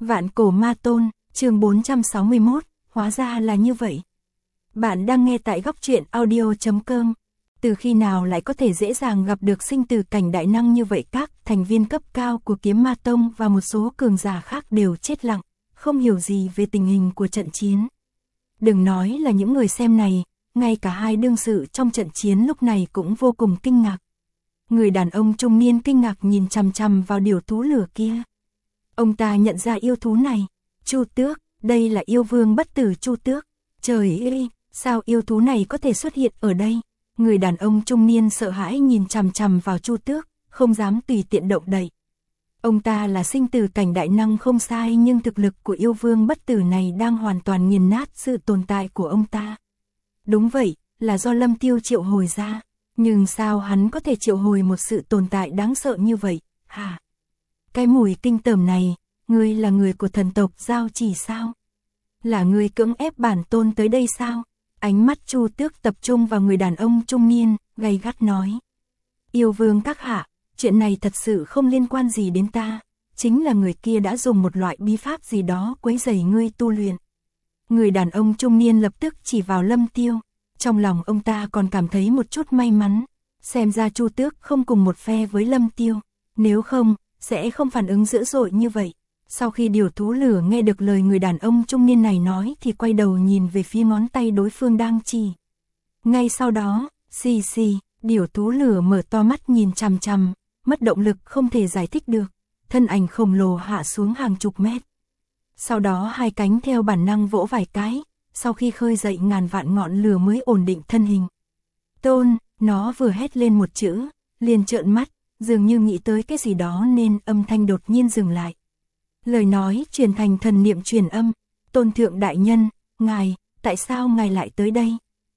Vạn cổ ma tôn, chương 461, hóa ra là như vậy. Bạn đang nghe tại góc truyện audio.com. Từ khi nào lại có thể dễ dàng gặp được sinh tử cảnh đại năng như vậy? Các thành viên cấp cao của Kiếm Ma Tông và một số cường giả khác đều chết lặng, không hiểu gì về tình hình của trận chiến. Đừng nói là những người xem này, ngay cả hai đương sự trong trận chiến lúc này cũng vô cùng kinh ngạc. Người đàn ông trung niên kinh ngạc nhìn chằm chằm vào điều thú lửa kia. Ông ta nhận ra yêu thú này, Chu Tước, đây là yêu vương bất tử Chu Tước. Trời ơi, sao yêu thú này có thể xuất hiện ở đây? Người đàn ông trung niên sợ hãi nhìn chằm chằm vào Chu Tước, không dám tùy tiện động đậy. Ông ta là sinh tử cảnh đại năng không sai, nhưng thực lực của yêu vương bất tử này đang hoàn toàn nghiền nát sự tồn tại của ông ta. Đúng vậy, là do Lâm Tiêu triệu hồi ra. Nhưng sao hắn có thể triệu hồi một sự tồn tại đáng sợ như vậy, hả? Cái mùi kinh tởm này, ngươi là người của thần tộc Giao Chỉ sao? Là ngươi cưỡng ép bản tôn tới đây sao? Ánh mắt Chu Tước tập trung vào người đàn ông trung niên, gay gắt nói. Yêu vương các hạ, chuyện này thật sự không liên quan gì đến ta. Chính là người kia đã dùng một loại bí pháp gì đó quấy rầy ngươi tu luyện. Người đàn ông trung niên lập tức chỉ vào Lâm Tiêu. Trong lòng ông ta còn cảm thấy một chút may mắn. Xem ra Chu Tước không cùng một phe với Lâm Tiêu. Nếu không, sẽ không phản ứng dữ dội như vậy. Sau khi điều thú lửa nghe được lời người đàn ông trung niên này nói thì quay đầu nhìn về phía ngón tay đối phương đang chỉ. Ngay sau đó, xì xì, điều thú lửa mở to mắt nhìn chằm chằm, mất động lực không thể giải thích được. Thân ảnh khổng lồ hạ xuống hàng chục mét. Sau đó hai cánh theo bản năng vỗ vài cái, sau khi khơi dậy ngàn vạn ngọn lửa mới ổn định thân hình. Tôn, nó vừa hét lên một chữ, liền trợn mắt, dường như nghĩ tới cái gì đó nên âm thanh đột nhiên dừng lại. Lời nói truyền thành thần niệm truyền âm. Tôn thượng đại nhân, ngài, tại sao ngài lại tới đây?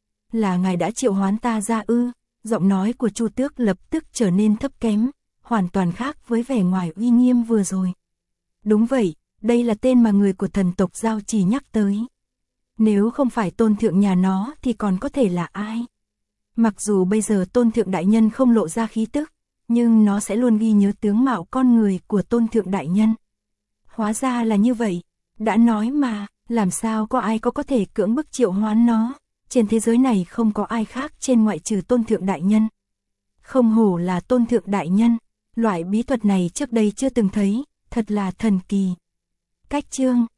Là ngài đã triệu hoán ta ra ư? Giọng nói của Chu Tước lập tức trở nên thấp kém, hoàn toàn khác với vẻ ngoài uy nghiêm vừa rồi. Đúng vậy, đây là tên mà người của thần tộc Giao Chỉ nhắc tới. Nếu không phải tôn thượng nhà nó thì còn có thể là ai? Mặc dù bây giờ tôn thượng đại nhân không lộ ra khí tức, nhưng nó sẽ luôn ghi nhớ tướng mạo con người của tôn thượng đại nhân. Hóa ra là như vậy, đã nói mà, làm sao có ai có thể cưỡng bức triệu hoán nó, trên thế giới này không có ai khác trên ngoại trừ tôn thượng đại nhân. Không hổ là tôn thượng đại nhân, loại bí thuật này trước đây chưa từng thấy, thật là thần kỳ. Cách chương